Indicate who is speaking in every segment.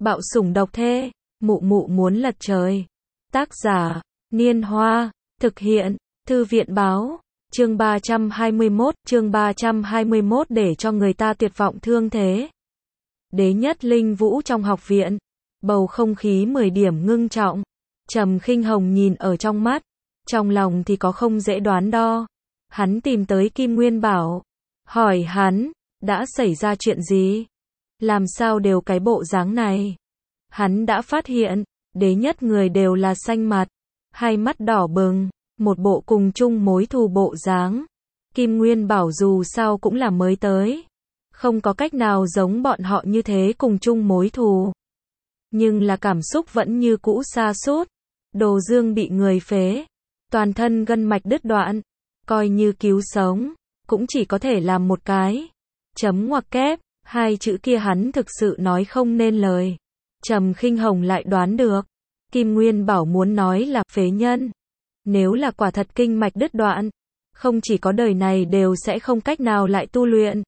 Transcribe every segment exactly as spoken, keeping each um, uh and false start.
Speaker 1: Bạo sủng độc thê, mụ mụ muốn lật trời. Tác giả, Niên Hoa, thực hiện, Thư viện báo, chương ba trăm hai mươi mốt, chương ba trăm hai mươi mốt để cho người ta tuyệt vọng thương thế. Đế nhất linh vũ trong học viện, bầu không khí mười điểm ngưng trọng. Trầm Khinh Hồng nhìn ở trong mắt, trong lòng thì có không dễ đoán đo. Hắn tìm tới Kim Nguyên Bảo, hỏi hắn, đã xảy ra chuyện gì? Làm sao đều cái bộ dáng này? Hắn đã phát hiện, đế nhất người đều là xanh mặt, hai mắt đỏ bừng, một bộ cùng chung mối thù bộ dáng. Kim Nguyên Bảo dù sao cũng là mới tới, không có cách nào giống bọn họ như thế cùng chung mối thù. Nhưng là cảm xúc vẫn như cũ sa sút. Đồ Dương bị người phế, toàn thân gân mạch đứt đoạn, coi như cứu sống, cũng chỉ có thể làm một cái chấm ngoặc kép, hai chữ kia hắn thực sự nói không nên lời. Trầm Khinh Hồng lại đoán được, Kim Nguyên Bảo muốn nói là phế nhân. Nếu là quả thật kinh mạch đứt đoạn, không chỉ có đời này đều sẽ không cách nào lại tu luyện.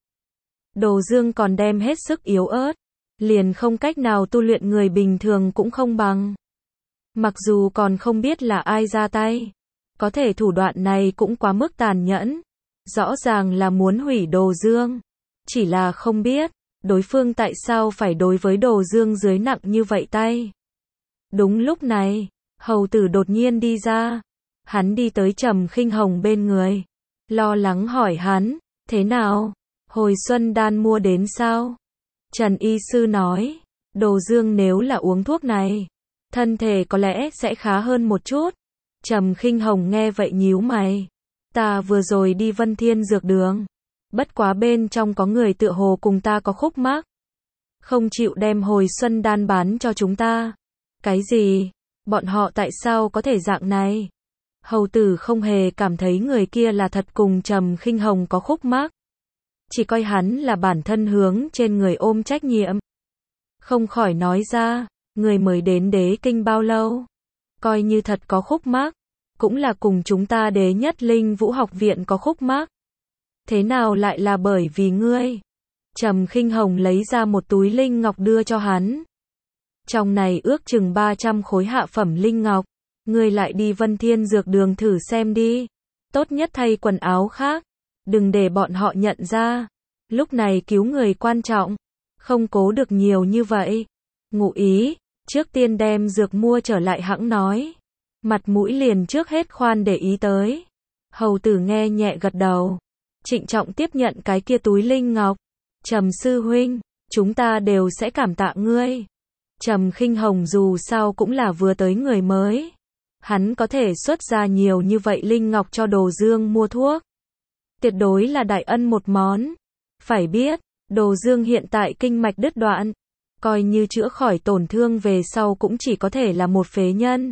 Speaker 1: Đồ Dương còn đem hết sức yếu ớt, liền không cách nào tu luyện, người bình thường cũng không bằng. Mặc dù còn không biết là ai ra tay, có thể thủ đoạn này cũng quá mức tàn nhẫn. Rõ ràng là muốn hủy Đồ Dương, chỉ là không biết đối phương tại sao phải đối với Đồ Dương dưới nặng như vậy tay. Đúng lúc này, hầu tử đột nhiên đi ra. Hắn đi tới Trầm Khinh Hồng bên người, lo lắng hỏi hắn, thế nào? Hồi xuân đan mua đến sao? Trần y sư nói, Đồ Dương nếu là uống thuốc này, thân thể có lẽ sẽ khá hơn một chút. Trầm Khinh Hồng nghe vậy nhíu mày. Ta vừa rồi đi Vân Thiên Dược Đường, bất quá bên trong có người tựa hồ cùng ta có khúc mắc, không chịu đem hồi xuân đan bán cho chúng ta. Cái gì? Bọn họ tại sao có thể dạng này? Hầu tử không hề cảm thấy người kia là thật cùng Trầm Khinh Hồng có khúc mắc, chỉ coi hắn là bản thân hướng trên người ôm trách nhiệm. Không khỏi nói ra, người mới đến đế kinh bao lâu? Coi như thật có khúc mắc, cũng là cùng chúng ta đế nhất linh vũ học viện có khúc mắc. Thế nào lại là bởi vì ngươi? Trầm Khinh Hồng lấy ra một túi linh ngọc đưa cho hắn. Trong này ước chừng ba trăm khối hạ phẩm linh ngọc. Ngươi lại đi Vân Thiên Dược Đường thử xem đi. Tốt nhất thay quần áo khác, đừng để bọn họ nhận ra. Lúc này cứu người quan trọng, không cố được nhiều như vậy. Ngụ ý, trước tiên đem dược mua trở lại hãng nói. Mặt mũi liền trước hết khoan để ý tới. Hầu tử nghe nhẹ gật đầu, trịnh trọng tiếp nhận cái kia túi linh ngọc. Trầm sư huynh, chúng ta đều sẽ cảm tạ ngươi. Trầm Khinh Hồng dù sao cũng là vừa tới người mới, hắn có thể xuất ra nhiều như vậy linh ngọc cho Đồ Dương mua thuốc, tuyệt đối là đại ân một món. Phải biết, Đồ Dương hiện tại kinh mạch đứt đoạn, coi như chữa khỏi tổn thương về sau cũng chỉ có thể là một phế nhân.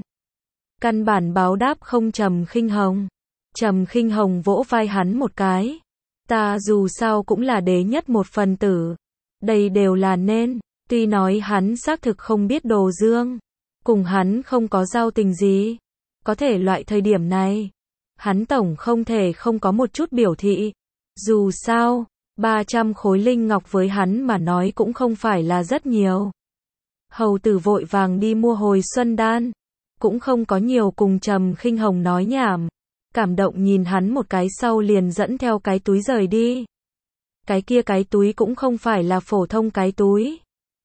Speaker 1: Căn bản báo đáp không Trầm Khinh Hồng. Trầm Khinh Hồng vỗ vai hắn một cái. Ta dù sao cũng là đế nhất một phần tử, đây đều là nên. Tuy nói hắn xác thực không biết Đồ Dương, cùng hắn không có giao tình gì, có thể loại thời điểm này, hắn tổng không thể không có một chút biểu thị. Dù sao, ba trăm khối linh ngọc với hắn mà nói cũng không phải là rất nhiều. Hầu tử vội vàng đi mua hồi xuân đan, cũng không có nhiều cùng Trầm Khinh Hồng nói nhảm, cảm động nhìn hắn một cái sau liền dẫn theo cái túi rời đi. Cái kia cái túi cũng không phải là phổ thông cái túi,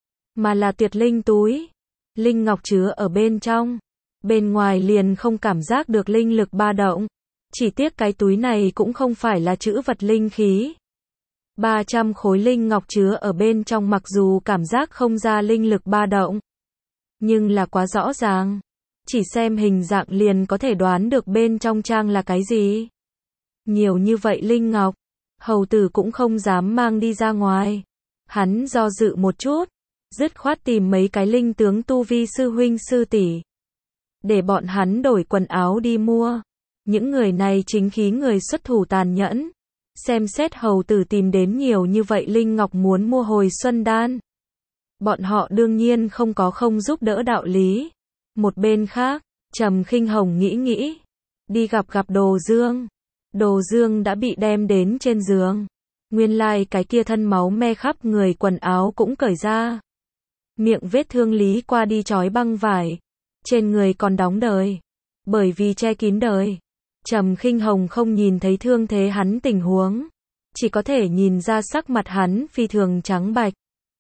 Speaker 1: mà là tuyệt linh túi. Linh ngọc chứa ở bên trong, bên ngoài liền không cảm giác được linh lực ba động. Chỉ tiếc cái túi này cũng không phải là trữ vật linh khí. ba trăm khối linh ngọc chứa ở bên trong mặc dù cảm giác không ra linh lực ba động, nhưng là quá rõ ràng. Chỉ xem hình dạng liền có thể đoán được bên trong trang là cái gì. Nhiều như vậy linh ngọc, hầu tử cũng không dám mang đi ra ngoài. Hắn do dự một chút, dứt khoát tìm mấy cái linh tướng tu vi sư huynh sư tỷ, để bọn hắn đổi quần áo đi mua. Những người này chính khí người xuất thủ tàn nhẫn. Xem xét hầu tử tìm đến nhiều như vậy linh ngọc muốn mua hồi xuân đan, bọn họ đương nhiên không có không giúp đỡ đạo lý. Một bên khác, Trầm Khinh Hồng nghĩ nghĩ, đi gặp gặp Đồ Dương. Đồ Dương đã bị đem đến trên giường. Nguyên lai like cái kia thân máu me khắp người quần áo cũng cởi ra. miệng vết thương lý qua đi trói băng vải, trên người còn đóng đời. Bởi vì che kín đời, Trầm Khinh Hồng không nhìn thấy thương thế hắn tình huống, chỉ có thể nhìn ra sắc mặt hắn phi thường trắng bạch,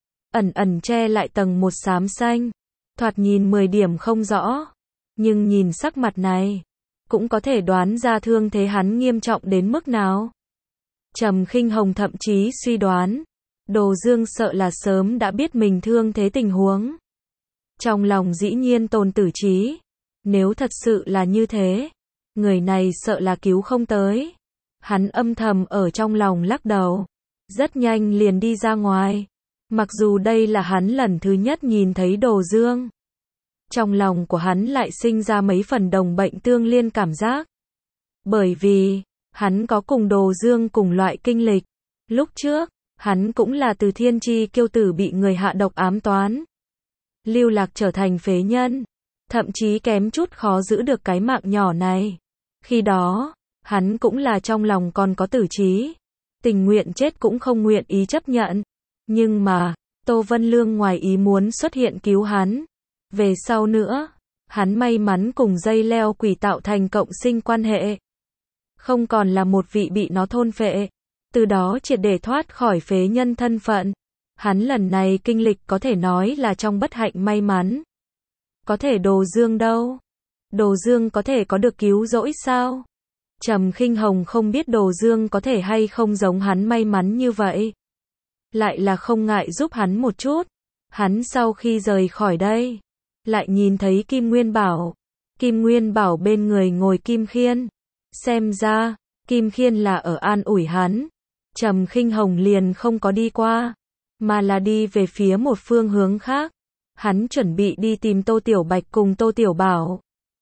Speaker 1: ẩn ẩn che lại tầng một xám xanh, thoạt nhìn mười điểm không rõ, nhưng nhìn sắc mặt này, cũng có thể đoán ra thương thế hắn nghiêm trọng đến mức nào. Trầm Khinh Hồng thậm chí suy đoán, Đồ Dương sợ là sớm đã biết mình thương thế tình huống. Trong lòng dĩ nhiên tồn tử trí, nếu thật sự là như thế, người này sợ là cứu không tới. Hắn âm thầm ở trong lòng lắc đầu, rất nhanh liền đi ra ngoài. Mặc dù đây là hắn lần thứ nhất nhìn thấy Đồ Dương, trong lòng của hắn lại sinh ra mấy phần đồng bệnh tương liên cảm giác. Bởi vì, hắn có cùng Đồ Dương cùng loại kinh lịch. Lúc trước, hắn cũng là từ thiên chi kiêu tử bị người hạ độc ám toán, lưu lạc trở thành phế nhân, thậm chí kém chút khó giữ được cái mạng nhỏ này. Khi đó, hắn cũng là trong lòng còn có tử trí, tình nguyện chết cũng không nguyện ý chấp nhận. Nhưng mà, Tô Vân Lương ngoài ý muốn xuất hiện cứu hắn. Về sau nữa, hắn may mắn cùng dây leo quỷ tạo thành cộng sinh quan hệ, không còn là một vị bị nó thôn phệ, từ đó triệt để thoát khỏi phế nhân thân phận. Hắn lần này kinh lịch có thể nói là trong bất hạnh may mắn. Có thể Đồ Dương đâu? Đồ Dương có thể có được cứu rỗi sao? Trầm Khinh Hồng không biết Đồ Dương có thể hay không giống hắn may mắn như vậy. Lại là không ngại giúp hắn một chút. Hắn sau khi rời khỏi đây, lại nhìn thấy Kim Nguyên Bảo. Kim Nguyên Bảo bên người ngồi Kim Khiên. Xem ra, Kim Khiên là ở an ủi hắn. Trầm Khinh Hồng liền không có đi qua, mà là đi về phía một phương hướng khác. Hắn chuẩn bị đi tìm Tô Tiểu Bạch cùng Tô Tiểu Bảo.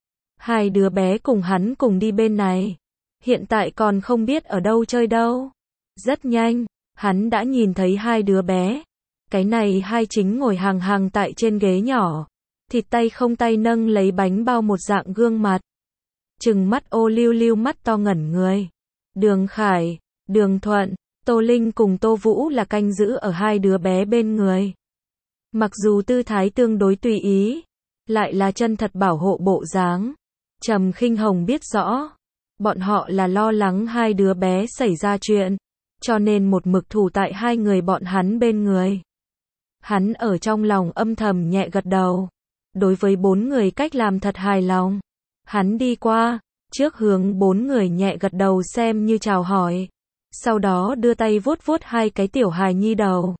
Speaker 1: Hai đứa bé cùng hắn cùng đi bên này. Hiện tại còn không biết ở đâu chơi đâu. Rất nhanh, hắn đã nhìn thấy hai đứa bé. Cái này hai chính ngồi hàng hàng tại trên ghế nhỏ. Thịt tay không tay nâng lấy bánh bao một dạng gương mặt. Trừng mắt ô liu liu mắt to ngẩn người. Đường Khải, Đường Thuận, Tô Linh cùng Tô Vũ là canh giữ ở hai đứa bé bên người. Mặc dù tư thái tương đối tùy ý, lại là chân thật bảo hộ bộ dáng. Trầm Khinh Hồng biết rõ, bọn họ là lo lắng hai đứa bé xảy ra chuyện, cho nên một mực thủ tại hai người bọn hắn bên người. Hắn ở trong lòng âm thầm nhẹ gật đầu. Đối với bốn người cách làm thật hài lòng. Hắn đi qua, trước hướng bốn người nhẹ gật đầu xem như chào hỏi. Sau đó đưa tay vuốt vuốt hai cái tiểu hài nhi đầu.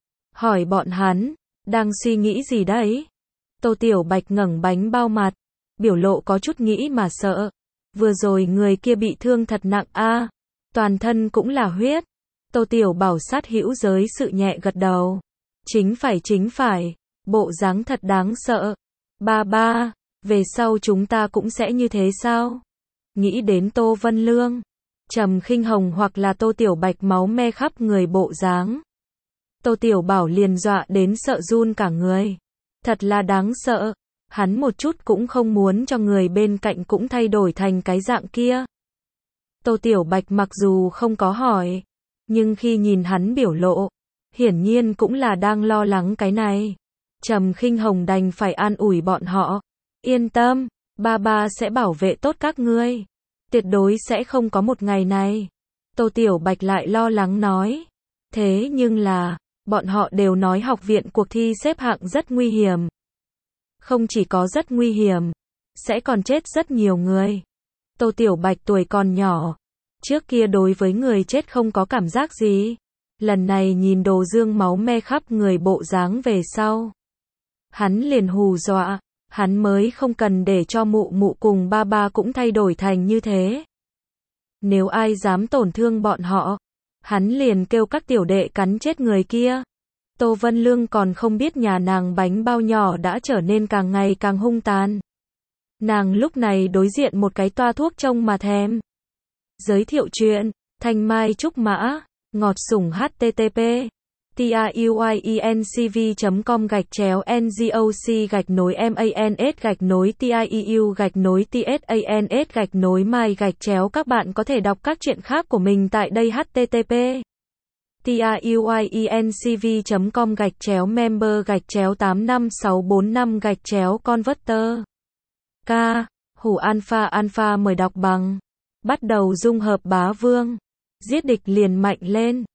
Speaker 1: Hỏi bọn hắn, đang suy nghĩ gì đấy? Tô Tiểu Bạch ngẩng bánh bao mặt, biểu lộ có chút nghĩ mà sợ. Vừa rồi người kia bị thương thật nặng a, toàn thân cũng là huyết. Tô Tiểu Bảo sát hữu giới sự nhẹ gật đầu. Chính phải chính phải, bộ dáng thật đáng sợ. Ba ba, về sau chúng ta cũng sẽ như thế sao? Nghĩ đến Tô Vân Lương, Trầm Khinh Hồng hoặc là Tô Tiểu Bạch máu me khắp người bộ dáng. Tô Tiểu Bảo liền dọa đến sợ run cả người. Thật là đáng sợ. Hắn một chút cũng không muốn cho người bên cạnh cũng thay đổi thành cái dạng kia. Tô Tiểu Bạch mặc dù không có hỏi, nhưng khi nhìn hắn biểu lộ, hiển nhiên cũng là đang lo lắng cái này. Trầm Khinh Hồng đành phải an ủi bọn họ. Yên tâm, ba ba sẽ bảo vệ tốt các ngươi. Tuyệt đối sẽ không có một ngày này. Tô Tiểu Bạch lại lo lắng nói. Thế nhưng là, bọn họ đều nói học viện cuộc thi xếp hạng rất nguy hiểm. Không chỉ có rất nguy hiểm, sẽ còn chết rất nhiều người. Tô Tiểu Bạch tuổi còn nhỏ, trước kia đối với người chết không có cảm giác gì. Lần này nhìn Đồ Dương máu me khắp người bộ dáng về sau, hắn liền hù dọa, hắn mới không cần để cho mụ mụ cùng ba ba cũng thay đổi thành như thế. Nếu ai dám tổn thương bọn họ, hắn liền kêu các tiểu đệ cắn chết người kia. Tô Vân Lương còn không biết nhà nàng bánh bao nhỏ đã trở nên càng ngày càng hung tàn. Nàng lúc này đối diện một cái toa thuốc trông mà thèm. Giới thiệu chuyện, Thanh Mai Trúc Mã, ngọt sủng http tiuyencv chấm com gạch chéo ngoc gạch nối mans gạch nối tieu gạch nối tsans gạch nối mai gạch chéo. Các bạn có thể đọc các chuyện khác của mình tại đây http tiuyinc chấm com gạch chéo member gạch chéo tám năm sáu bốn năm gạch chéo converter. K. Hủ alpha alpha mời đọc bằng. Bắt đầu dung hợp bá vương. Giết địch liền mạnh lên.